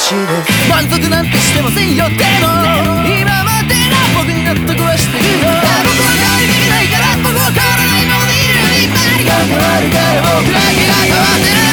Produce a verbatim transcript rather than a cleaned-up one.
して満足なんてしてませんよ。でも今までの僕に納得はしてるよ。僕は変わりきれないから僕は変わらないままでいる。今何が変わるから僕だけが変わってる。